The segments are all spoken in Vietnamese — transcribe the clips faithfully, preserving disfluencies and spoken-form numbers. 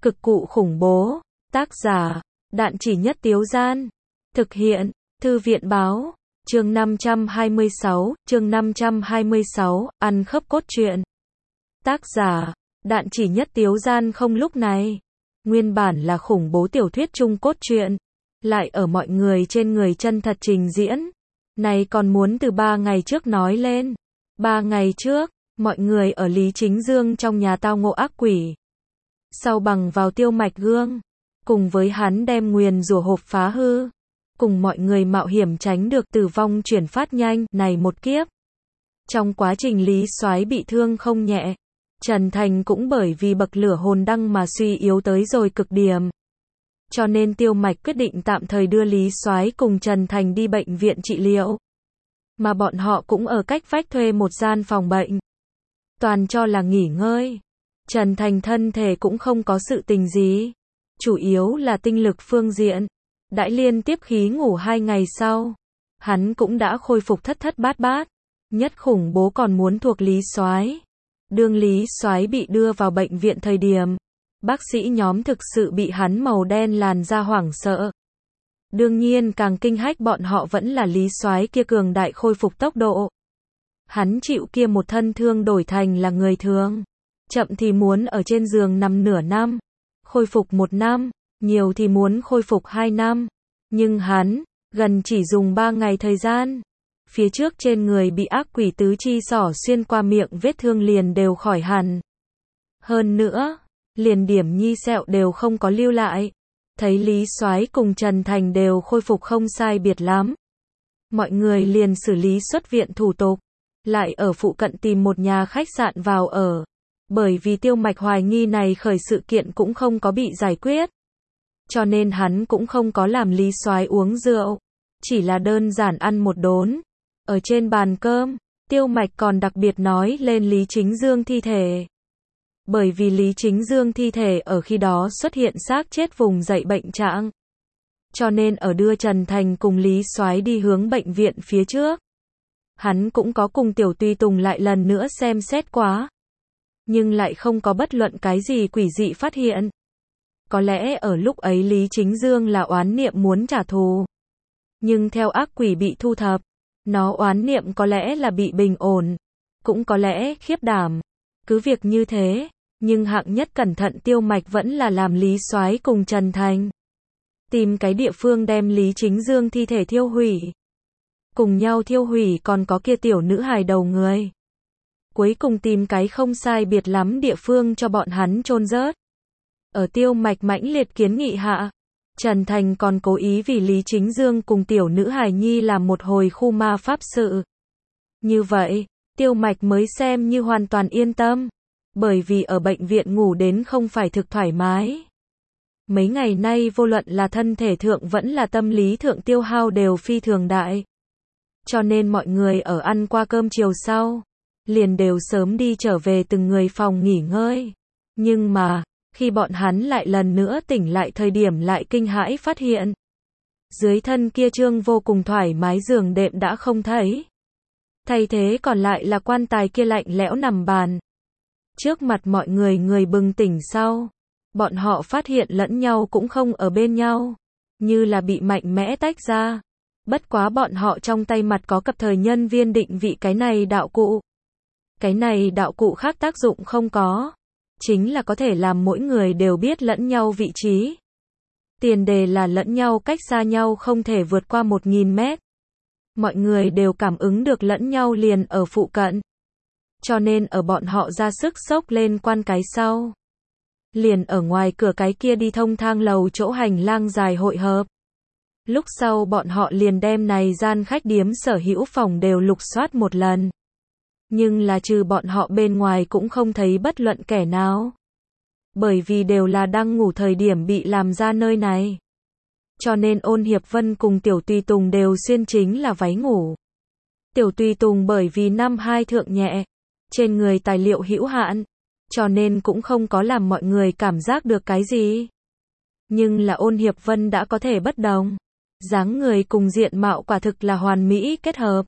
Cực cụ khủng bố. Tác giả, Đạn Chỉ Nhất Tiếu Gian. Thực hiện, Thư viện Báo. Chương năm trăm hai mươi sáu, chương năm trăm hai mươi sáu, ăn khớp cốt truyện. Tác giả, Đạn Chỉ Nhất Tiếu Gian. Không, lúc này, nguyên bản là khủng bố tiểu thuyết chung cốt truyện, lại ở mọi người trên người chân thật trình diễn. Này còn muốn từ ba ngày trước nói lên. Ba ngày trước, mọi người ở Lý Chính Dương trong nhà tao ngộ ác quỷ. Sau bằng vào Tiêu Mạch gương, cùng với hắn đem nguyền rủa hộp phá hư, cùng mọi người mạo hiểm tránh được tử vong chuyển phát nhanh này một kiếp. Trong quá trình Lý Soái bị thương không nhẹ, Trần Thành cũng bởi vì bậc lửa hồn đăng mà suy yếu tới rồi cực điểm. Cho nên Tiêu Mạch quyết định tạm thời đưa Lý Soái cùng Trần Thành đi bệnh viện trị liệu. Mà bọn họ cũng ở cách vách thuê một gian phòng bệnh. Toàn cho là nghỉ ngơi. Trần Thành thân thể cũng không có sự tình gì. Chủ yếu là tinh lực phương diện. Đãi liên tiếp khí ngủ hai ngày sau, hắn cũng đã khôi phục thất thất bát bát. Nhất khủng bố còn muốn thuộc Lý Soái. Đương Lý Soái bị đưa vào bệnh viện thời điểm, bác sĩ nhóm thực sự bị hắn màu đen làn da hoảng sợ. Đương nhiên càng kinh hách bọn họ vẫn là Lý Soái kia cường đại khôi phục tốc độ. Hắn chịu kia một thân thương đổi thành là người thường. Chậm thì muốn ở trên giường nằm nửa năm, khôi phục một năm, nhiều thì muốn khôi phục hai năm. Nhưng hắn, gần chỉ dùng ba ngày thời gian. Phía trước trên người bị ác quỷ tứ chi xỏ xuyên qua miệng vết thương liền đều khỏi hẳn. Hơn nữa, liền điểm nhi sẹo đều không có lưu lại. Thấy Lý Soái cùng Trần Thành đều khôi phục không sai biệt lắm. Mọi người liền xử lý xuất viện thủ tục, lại ở phụ cận tìm một nhà khách sạn vào ở. Bởi vì Tiêu Mạch hoài nghi này khởi sự kiện cũng không có bị giải quyết. Cho nên hắn cũng không có làm Lý Soái uống rượu, chỉ là đơn giản ăn một đốn. Ở trên bàn cơm, Tiêu Mạch còn đặc biệt nói lên Lý Chính Dương thi thể. Bởi vì Lý Chính Dương thi thể ở khi đó xuất hiện xác chết vùng dậy bệnh trạng. Cho nên ở đưa Trần Thành cùng Lý Soái đi hướng bệnh viện phía trước, hắn cũng có cùng Tiểu Tùy Tùng lại lần nữa xem xét quá. Nhưng lại không có bất luận cái gì quỷ dị phát hiện. Có lẽ ở lúc ấy Lý Chính Dương là oán niệm muốn trả thù. Nhưng theo ác quỷ bị thu thập, nó oán niệm có lẽ là bị bình ổn, cũng có lẽ khiếp đảm. Cứ việc như thế, nhưng hạng nhất cẩn thận Tiêu Mạch vẫn là làm Lý Soái cùng Trần Thành tìm cái địa phương đem Lý Chính Dương thi thể thiêu hủy. Cùng nhau thiêu hủy còn có kia tiểu nữ hài đầu người. Cuối cùng tìm cái không sai biệt lắm địa phương cho bọn hắn chôn rớt. Ở Tiêu Mạch mãnh liệt kiến nghị hạ, Trần Thành còn cố ý vì Lý Chính Dương cùng tiểu nữ hài nhi làm một hồi khu ma pháp sự. Như vậy, Tiêu Mạch mới xem như hoàn toàn yên tâm. Bởi vì ở bệnh viện ngủ đến không phải thực thoải mái. Mấy ngày nay vô luận là thân thể thượng vẫn là tâm lý thượng tiêu hao đều phi thường đại. Cho nên mọi người ở ăn qua cơm chiều sau, liền đều sớm đi trở về từng người phòng nghỉ ngơi. Nhưng mà, khi bọn hắn lại lần nữa tỉnh lại thời điểm lại kinh hãi phát hiện. Dưới thân kia trương vô cùng thoải mái giường đệm đã không thấy. Thay thế còn lại là quan tài kia lạnh lẽo nằm bàn. Trước mặt mọi người người bừng tỉnh sau, bọn họ phát hiện lẫn nhau cũng không ở bên nhau, như là bị mạnh mẽ tách ra. Bất quá bọn họ trong tay mặt có cặp thời nhân viên định vị cái này đạo cụ. Cái này đạo cụ khác tác dụng không có, chính là có thể làm mỗi người đều biết lẫn nhau vị trí. Tiền đề là lẫn nhau cách xa nhau không thể vượt qua một nghìn mét. Mọi người đều cảm ứng được lẫn nhau liền ở phụ cận. Cho nên ở bọn họ ra sức xốc lên quan cái sau, liền ở ngoài cửa cái kia đi thông thang lầu chỗ hành lang dài hội hợp. Lúc sau bọn họ liền đem này gian khách điếm sở hữu phòng đều lục soát một lần. Nhưng là trừ bọn họ bên ngoài cũng không thấy bất luận kẻ nào. Bởi vì đều là đang ngủ thời điểm bị làm ra nơi này. Cho nên Ôn Hiệp Vân cùng Tiểu Tùy Tùng đều xuyên chính là váy ngủ. Tiểu Tùy Tùng bởi vì năm hai thượng nhẹ, trên người tài liệu hữu hạn, cho nên cũng không có làm mọi người cảm giác được cái gì. Nhưng là Ôn Hiệp Vân đã có thể bất đồng. Dáng người cùng diện mạo quả thực là hoàn mỹ kết hợp.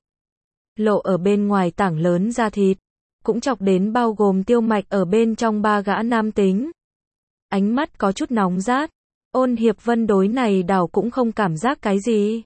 Lộ ở bên ngoài tảng lớn da thịt, cũng chọc đến bao gồm Tiêu Mạch ở bên trong ba gã nam tính. ánh mắt có chút nóng rát. Ôn Hiệp Vân đối này đảo cũng không cảm giác cái gì.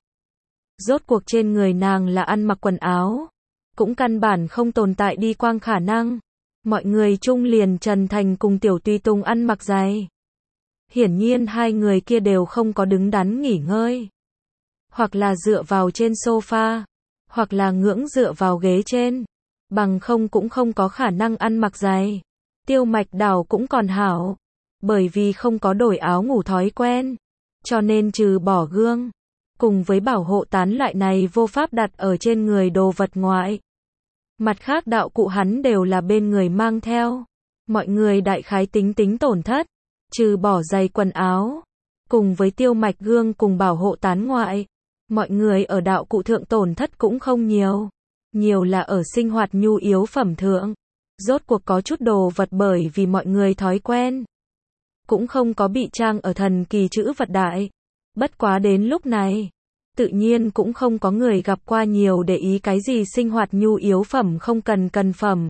Rốt cuộc trên người nàng là ăn mặc quần áo, cũng căn bản không tồn tại đi quang khả năng. Mọi người chung liền Trần Thành cùng Tiểu Tùy Tùng ăn mặc giày. Hiển nhiên hai người kia đều không có đứng đắn nghỉ ngơi. Hoặc là dựa vào trên sofa, hoặc là ngưỡng dựa vào ghế trên. Bằng không cũng không có khả năng ăn mặc giày. Tiêu Mạch Đào cũng còn hảo. Bởi vì không có đổi áo ngủ thói quen. Cho nên trừ bỏ gương, cùng với bảo hộ tán loại này vô pháp đặt ở trên người đồ vật ngoại. Mặt khác đạo cụ hắn đều là bên người mang theo. Mọi người đại khái tính tính tổn thất. Trừ bỏ giày quần áo, cùng với Tiêu Mạch gương cùng bảo hộ tán ngoại. Mọi người ở đạo cụ thượng tổn thất cũng không nhiều. Nhiều là ở sinh hoạt nhu yếu phẩm thượng. Rốt cuộc có chút đồ vật bởi vì mọi người thói quen. Cũng không có bị trang ở thần kỳ chữ vật đại. Bất quá đến lúc này, tự nhiên cũng không có người gặp qua nhiều để ý cái gì sinh hoạt nhu yếu phẩm không cần cần phẩm.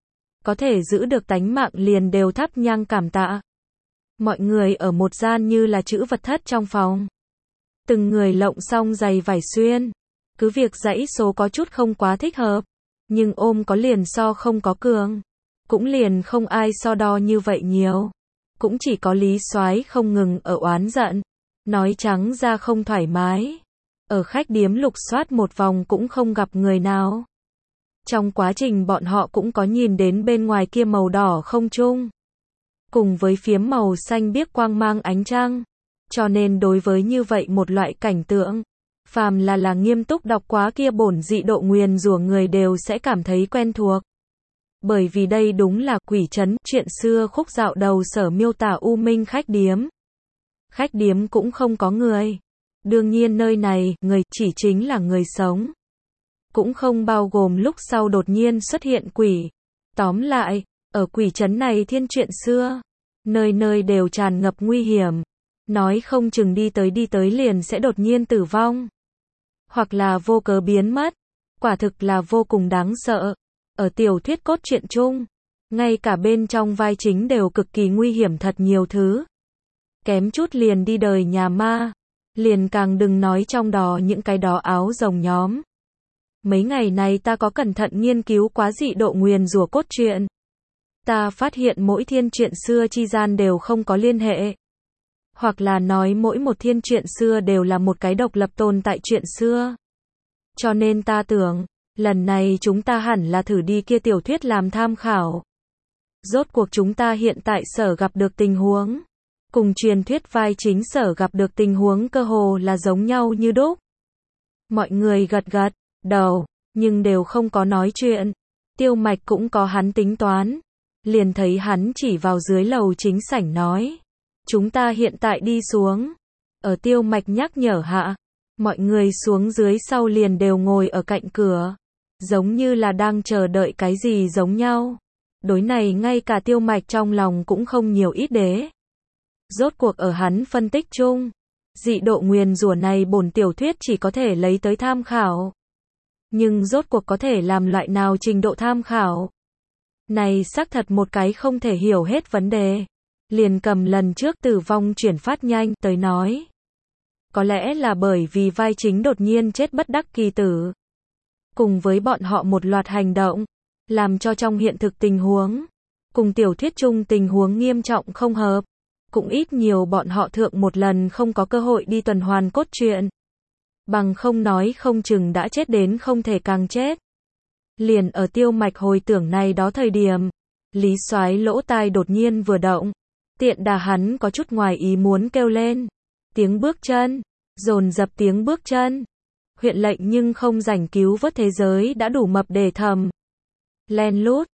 Có thể giữ được tánh mạng liền đều thắp nhang cảm tạ. Mọi người ở một gian như là chữ vật thất trong phòng. Từng người lộng xong giày vải xuyên. Cứ việc dãy số có chút không quá thích hợp. Nhưng ôm có liền so không có cường. Cũng liền không ai so đo như vậy nhiều. Cũng chỉ có Lý Soái không ngừng ở oán giận. Nói trắng ra không thoải mái. Ở khách điếm lục soát một vòng cũng không gặp người nào. Trong quá trình bọn họ cũng có nhìn đến bên ngoài kia màu đỏ không trung. Cùng với phiếm màu xanh biếc quang mang ánh trăng. Cho nên đối với như vậy một loại cảnh tượng, phàm là là nghiêm túc đọc quá kia bổn dị độ nguyền rủa người đều sẽ cảm thấy quen thuộc. Bởi vì đây đúng là quỷ trấn, chuyện xưa khúc dạo đầu sở miêu tả u minh khách điếm. Khách điếm cũng không có người. Đương nhiên nơi này, người chỉ chính là người sống. Cũng không bao gồm lúc sau đột nhiên xuất hiện quỷ. Tóm lại, ở quỷ trấn này thiên chuyện xưa, nơi nơi đều tràn ngập nguy hiểm. Nói không chừng đi tới đi tới liền sẽ đột nhiên tử vong. Hoặc là vô cớ biến mất. Quả thực là vô cùng đáng sợ. Ở tiểu thuyết cốt truyện chung, ngay cả bên trong vai chính đều cực kỳ nguy hiểm thật nhiều thứ. Kém chút liền đi đời nhà ma. Liền càng đừng nói trong đó những cái đó áo rồng nhóm. Mấy ngày này ta có cẩn thận nghiên cứu quá dị độ nguyền rủa cốt truyện. Ta phát hiện mỗi thiên truyện xưa chi gian đều không có liên hệ. Hoặc là nói mỗi một thiên truyện xưa đều là một cái độc lập tồn tại truyện xưa. Cho nên ta tưởng, lần này chúng ta hẳn là thử đi kia tiểu thuyết làm tham khảo. Rốt cuộc chúng ta hiện tại sở gặp được tình huống. Cùng truyền thuyết vai chính sở gặp được tình huống cơ hồ là giống nhau như đúc. Mọi người gật gật đầu, nhưng đều không có nói chuyện. Tiêu Mạch cũng có hắn tính toán. Liền thấy hắn chỉ vào dưới lầu chính sảnh nói. Chúng ta hiện tại đi xuống. Ở Tiêu Mạch nhắc nhở hạ. Mọi người xuống dưới sau liền đều ngồi ở cạnh cửa. Giống như là đang chờ đợi cái gì giống nhau. Đối này ngay cả Tiêu Mạch trong lòng cũng không nhiều ít đế. Rốt cuộc ở hắn phân tích chung. Dị độ nguyền rủa này bổn tiểu thuyết chỉ có thể lấy tới tham khảo. Nhưng rốt cuộc có thể làm loại nào trình độ tham khảo. Này xác thật một cái không thể hiểu hết vấn đề. Liền cầm lần trước tử vong chuyển phát nhanh tới nói. Có lẽ là bởi vì vai chính đột nhiên chết bất đắc kỳ tử. Cùng với bọn họ một loạt hành động. Làm cho trong hiện thực tình huống. Cùng tiểu thuyết chung tình huống nghiêm trọng không hợp. Cũng ít nhiều bọn họ thượng một lần không có cơ hội đi tuần hoàn cốt truyện. Bằng không nói không chừng đã chết đến không thể càng chết. Liền ở Tiêu Mạch hồi tưởng này đó thời điểm. Lý Soái lỗ tai đột nhiên vừa động. Tiện đà hắn có chút ngoài ý muốn kêu lên. Tiếng bước chân. Dồn dập tiếng bước chân. Huyện lệnh nhưng không rảnh cứu vớt thế giới đã đủ mập để thầm. Len lút.